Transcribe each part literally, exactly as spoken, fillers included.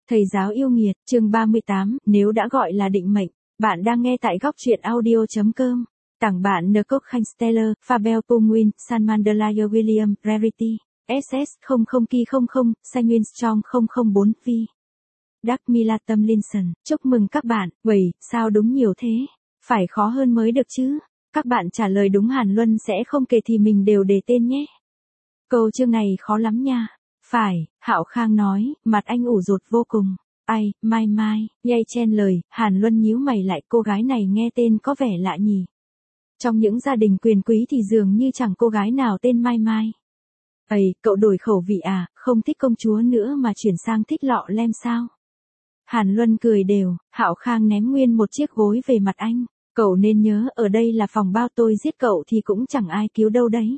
Thầy giáo yêu nghiệt, chương ba mươi tám, nếu đã gọi là định mệnh. Bạn đang nghe tại góc truyện audio chấm com. Tặng bạn Nicole Khanh Steller, Fabel Penguin, Salman Delayer William, Rarity, ét ét không không Ki không không, Sanguine Strong không không bốn V. Dark Mila Tomlinson, chúc mừng các bạn. Vậy, sao đúng nhiều thế? Phải khó hơn mới được chứ? Các bạn trả lời đúng Hàn Luân sẽ không kể thì mình đều đề tên nhé. Câu chương này khó lắm nha. Phải, Hạo Khang nói, mặt anh ủ rột vô cùng. Ai, Mai Mai, nhây chen lời, Hàn Luân nhíu mày lại, cô gái này nghe tên có vẻ lạ nhỉ. Trong những gia đình quyền quý thì dường như chẳng cô gái nào tên Mai Mai. Ây, cậu đổi khẩu vị à, không thích công chúa nữa mà chuyển sang thích lọ lem sao? Hàn Luân cười đều, Hạo Khang ném nguyên một chiếc gối về mặt anh. Cậu nên nhớ, ở đây là phòng bao, tôi giết cậu thì cũng chẳng ai cứu đâu đấy.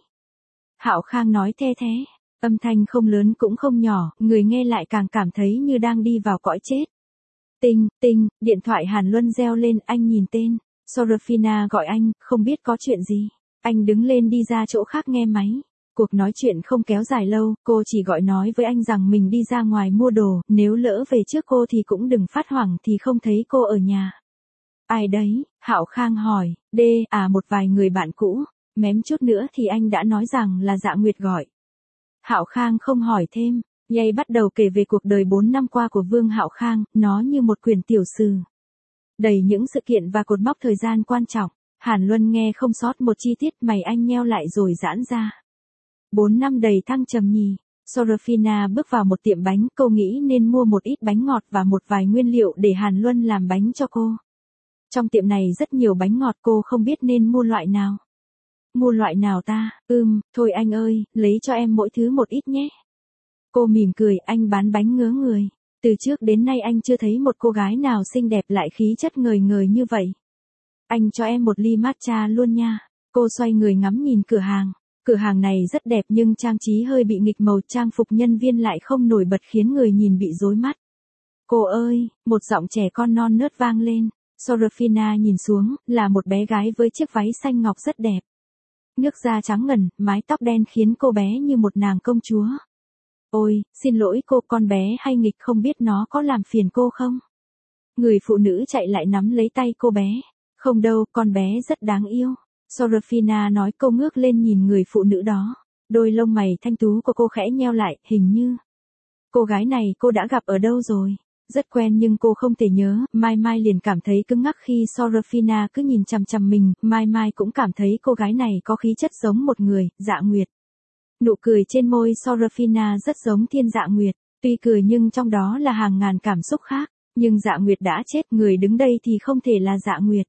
Hạo Khang nói the thế. Âm thanh không lớn cũng không nhỏ, người nghe lại càng cảm thấy như đang đi vào cõi chết. Tinh, tinh, điện thoại Hàn Luân reo lên, anh nhìn tên. Sorafina gọi anh, không biết có chuyện gì. Anh đứng lên đi ra chỗ khác nghe máy. Cuộc nói chuyện không kéo dài lâu, cô chỉ gọi nói với anh rằng mình đi ra ngoài mua đồ, nếu lỡ về trước cô thì cũng đừng phát hoảng thì không thấy cô ở nhà. Ai đấy? Hạo Khang hỏi. D, à một vài người bạn cũ. Mém chút nữa thì anh đã nói rằng là Dạ Nguyệt gọi. Hạo Khang không hỏi thêm, Nhây bắt đầu kể về cuộc đời bốn năm qua của Vương Hạo Khang, nó như một quyển tiểu sử. Đầy những sự kiện và cột mốc thời gian quan trọng. Hàn Luân nghe không sót một chi tiết, mày anh nheo lại rồi giãn ra. Bốn năm đầy thăng trầm nhỉ. Sorafina bước vào một tiệm bánh, cô nghĩ nên mua một ít bánh ngọt và một vài nguyên liệu để Hàn Luân làm bánh cho cô. Trong tiệm này rất nhiều bánh ngọt, cô không biết nên mua loại nào. Mua loại nào ta? Ừm, thôi anh ơi, lấy cho em mỗi thứ một ít nhé. Cô mỉm cười, anh bán bánh ngớ người. Từ trước đến nay anh chưa thấy một cô gái nào xinh đẹp lại khí chất ngời ngời như vậy. Anh cho em một ly matcha luôn nha. Cô xoay người ngắm nhìn cửa hàng. Cửa hàng này rất đẹp nhưng trang trí hơi bị nghịch màu, trang phục nhân viên lại không nổi bật khiến người nhìn bị rối mắt. Cô ơi, một giọng trẻ con non nớt vang lên. Sorafina nhìn xuống, là một bé gái với chiếc váy xanh ngọc rất đẹp. Nước da trắng ngần, mái tóc đen khiến cô bé như một nàng công chúa. Ôi, xin lỗi cô, con bé hay nghịch, không biết nó có làm phiền cô không? Người phụ nữ chạy lại nắm lấy tay cô bé. Không đâu, con bé rất đáng yêu. Sorafina nói, cô ngước lên nhìn người phụ nữ đó. Đôi lông mày thanh tú của cô khẽ nheo lại, hình như. Cô gái này cô đã gặp ở đâu rồi? Rất quen nhưng cô không thể nhớ. Mai Mai liền cảm thấy cứng ngắc khi Sorafina cứ nhìn chằm chằm mình. Mai Mai cũng cảm thấy cô gái này có khí chất giống một người, Dạ Nguyệt. Nụ cười trên môi Sorafina rất giống Thiên Dạ Nguyệt. Tuy cười nhưng trong đó là hàng ngàn cảm xúc khác. Nhưng Dạ Nguyệt đã chết, người đứng đây thì không thể là Dạ Nguyệt.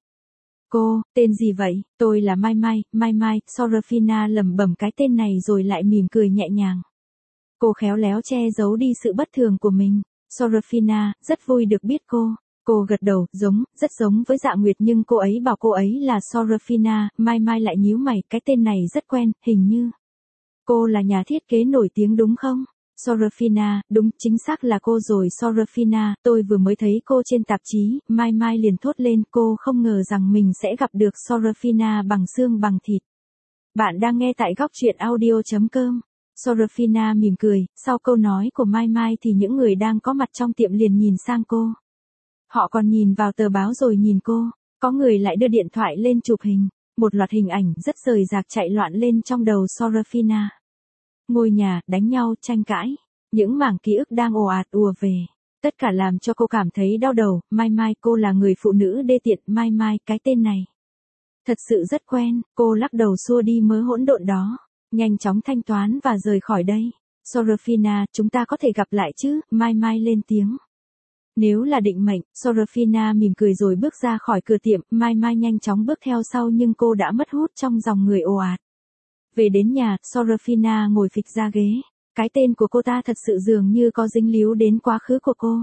Cô, tên gì vậy? Tôi là Mai Mai, Mai Mai. Sorafina lẩm bẩm cái tên này rồi lại mỉm cười nhẹ nhàng. Cô khéo léo che giấu đi sự bất thường của mình. Sorafina, rất vui được biết cô. Cô gật đầu, giống, rất giống với Dạ Nguyệt nhưng cô ấy bảo cô ấy là Sorafina. Mai Mai lại nhíu mày, cái tên này rất quen, hình như. Cô là nhà thiết kế nổi tiếng đúng không? Sorafina, đúng, chính xác là cô rồi Sorafina, tôi vừa mới thấy cô trên tạp chí. Mai Mai liền thốt lên, cô không ngờ rằng mình sẽ gặp được Sorafina bằng xương bằng thịt. Bạn đang nghe tại góc truyện audio chấm com. Sorafina mỉm cười, sau câu nói của Mai Mai thì những người đang có mặt trong tiệm liền nhìn sang cô. Họ còn nhìn vào tờ báo rồi nhìn cô, có người lại đưa điện thoại lên chụp hình, một loạt hình ảnh rất rời rạc chạy loạn lên trong đầu Sorafina. Ngôi nhà, đánh nhau, tranh cãi, những mảng ký ức đang ồ ạt ùa về, tất cả làm cho cô cảm thấy đau đầu. Mai Mai, cô là người phụ nữ đê tiện. Mai Mai, cái tên này thật sự rất quen. Cô lắc đầu xua đi mớ hỗn độn đó. Nhanh chóng thanh toán và rời khỏi đây. Sorafina, chúng ta có thể gặp lại chứ? Mai Mai lên tiếng. Nếu là định mệnh, Sorafina mỉm cười rồi bước ra khỏi cửa tiệm. Mai Mai nhanh chóng bước theo sau nhưng cô đã mất hút trong dòng người ồ ạt. Về đến nhà, Sorafina ngồi phịch ra ghế. Cái tên của cô ta thật sự dường như có dính líu đến quá khứ của cô.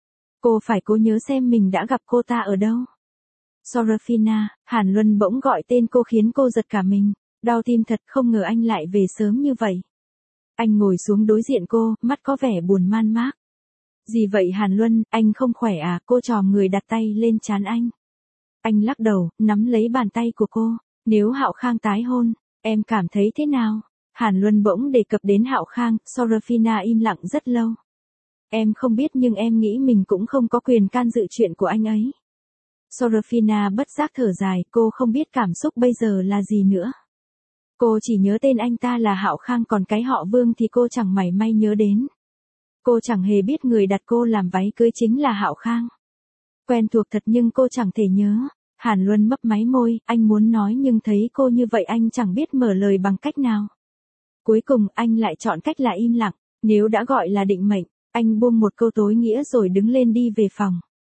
Cô phải cố nhớ xem mình đã gặp cô ta ở đâu. Sorafina, Hàn Luân bỗng gọi tên cô khiến cô giật cả mình. Đau tim thật, không ngờ anh lại về sớm như vậy. Anh ngồi xuống đối diện cô, mắt có vẻ buồn man mác. Gì vậy Hàn Luân, anh không khỏe à? Cô chòm người đặt tay lên trán anh. Anh lắc đầu, nắm lấy bàn tay của cô. Nếu Hạo Khang tái hôn, em cảm thấy thế nào? Hàn Luân bỗng đề cập đến Hạo Khang. Sorafina im lặng rất lâu. Em không biết nhưng em nghĩ mình cũng không có quyền can dự chuyện của anh ấy. Sorafina bất giác thở dài, cô không biết cảm xúc bây giờ là gì nữa. Cô chỉ nhớ tên anh ta là Hạo Khang, còn cái họ Vương thì cô chẳng mảy may nhớ đến. Cô chẳng hề biết người đặt cô làm váy cưới chính là Hạo Khang. Quen thuộc thật nhưng cô chẳng thể nhớ. Hàn Luân mấp máy môi, anh muốn nói nhưng thấy cô như vậy anh chẳng biết mở lời bằng cách nào. Cuối cùng anh lại chọn cách là im lặng. Nếu đã gọi là định mệnh, anh buông một câu tối nghĩa rồi đứng lên đi về phòng.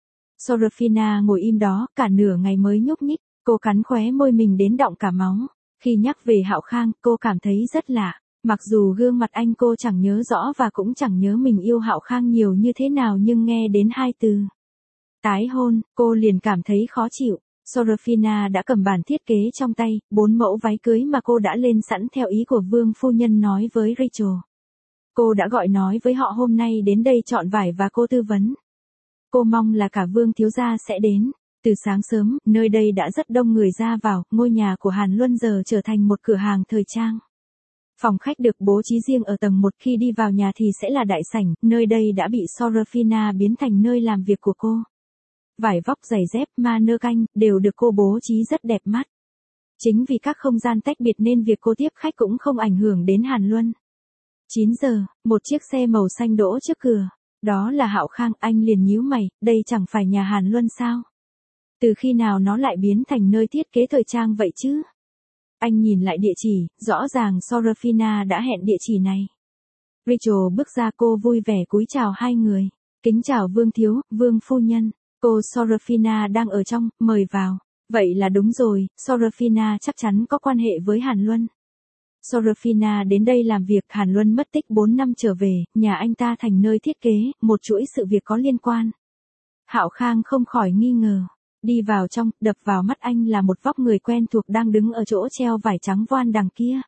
Sorafina ngồi im đó cả nửa ngày mới nhúc nhích, cô cắn khóe môi mình đến đọng cả máu. Khi nhắc về Hạo Khang, cô cảm thấy rất lạ. Mặc dù gương mặt anh cô chẳng nhớ rõ và cũng chẳng nhớ mình yêu Hạo Khang nhiều như thế nào, nhưng nghe đến hai từ tái hôn, cô liền cảm thấy khó chịu. Sorafina đã cầm bản thiết kế trong tay, bốn mẫu váy cưới mà cô đã lên sẵn theo ý của Vương phu nhân nói với Rachel. Cô đã gọi nói với họ hôm nay đến đây chọn vải và cô tư vấn. Cô mong là cả Vương thiếu gia sẽ đến. Từ sáng sớm, nơi đây đã rất đông người ra vào, ngôi nhà của Hàn Luân giờ trở thành một cửa hàng thời trang. Phòng khách được bố trí riêng ở tầng một, khi đi vào nhà thì sẽ là đại sảnh, nơi đây đã bị Sorafina biến thành nơi làm việc của cô. Vải vóc, giày dép, mannequin đều được cô bố trí rất đẹp mắt. Chính vì các không gian tách biệt nên việc cô tiếp khách cũng không ảnh hưởng đến Hàn Luân. chín giờ, một chiếc xe màu xanh đỗ trước cửa. Đó là Hạo Khang, anh liền nhíu mày, đây chẳng phải nhà Hàn Luân sao? Từ khi nào nó lại biến thành nơi thiết kế thời trang vậy chứ? Anh nhìn lại địa chỉ, rõ ràng Sorafina đã hẹn địa chỉ này. Rachel bước ra, cô vui vẻ cúi chào hai người. Kính chào Vương thiếu, Vương phu nhân. Cô Sorafina đang ở trong, mời vào. Vậy là đúng rồi, Sorafina chắc chắn có quan hệ với Hàn Luân. Sorafina đến đây làm việc, Hàn Luân mất tích bốn năm trở về, nhà anh ta thành nơi thiết kế, một chuỗi sự việc có liên quan. Hạo Khang không khỏi nghi ngờ. Đi vào trong, đập vào mắt anh là một vóc người quen thuộc đang đứng ở chỗ treo vải trắng voan đằng kia.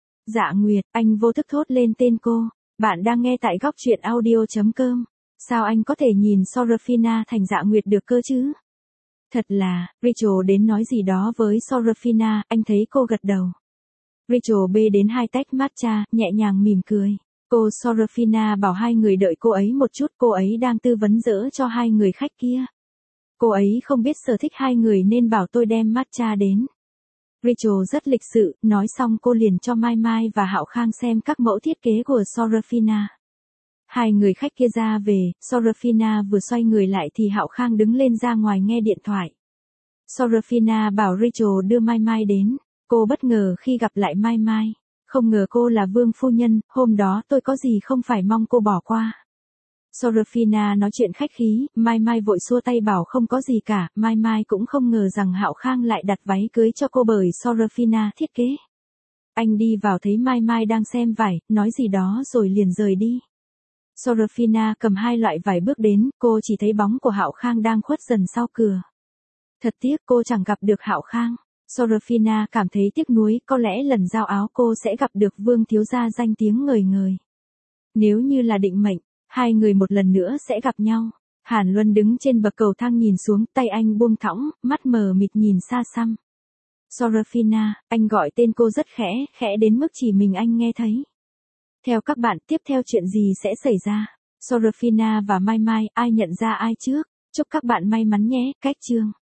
Dạ Nguyệt, anh vô thức thốt lên tên cô. Bạn đang nghe tại góc truyện audio chấm com. Sao anh có thể nhìn Sorafina thành Dạ Nguyệt được cơ chứ? Thật là, Rachel đến nói gì đó với Sorafina, anh thấy cô gật đầu. Rachel bê đến hai tách matcha, nhẹ nhàng mỉm cười. Cô Sorafina bảo hai người đợi cô ấy một chút, cô ấy đang tư vấn dỡ cho hai người khách kia. Cô ấy không biết sở thích hai người nên bảo tôi đem matcha đến. Rachel rất lịch sự, nói xong cô liền cho Mai Mai và Hạo Khang xem các mẫu thiết kế của Sorafina. Hai người khách kia ra về, Sorafina vừa xoay người lại thì Hạo Khang đứng lên ra ngoài nghe điện thoại. Sorafina bảo Rachel đưa Mai Mai đến. Cô bất ngờ khi gặp lại Mai Mai. Không ngờ cô là Vương phu nhân, hôm đó tôi có gì không phải, mong cô bỏ qua. Sorafina nói chuyện khách khí, Mai Mai vội xua tay bảo không có gì cả, Mai Mai cũng không ngờ rằng Hạo Khang lại đặt váy cưới cho cô bởi Sorafina thiết kế. Anh đi vào thấy Mai Mai đang xem vải, nói gì đó rồi liền rời đi. Sorafina cầm hai loại vải bước đến, cô chỉ thấy bóng của Hạo Khang đang khuất dần sau cửa. Thật tiếc cô chẳng gặp được Hạo Khang. Sorafina cảm thấy tiếc nuối, có lẽ lần giao áo cô sẽ gặp được Vương thiếu gia danh tiếng ngời ngời. Nếu như là định mệnh, hai người một lần nữa sẽ gặp nhau. Hàn Luân đứng trên bậc cầu thang nhìn xuống, tay anh buông thõng, mắt mờ mịt nhìn xa xăm. Sorafina, anh gọi tên cô rất khẽ, khẽ đến mức chỉ mình anh nghe thấy. Theo các bạn, tiếp theo chuyện gì sẽ xảy ra? Sorafina và Mai Mai, ai nhận ra ai trước? Chúc các bạn may mắn nhé, cách chương.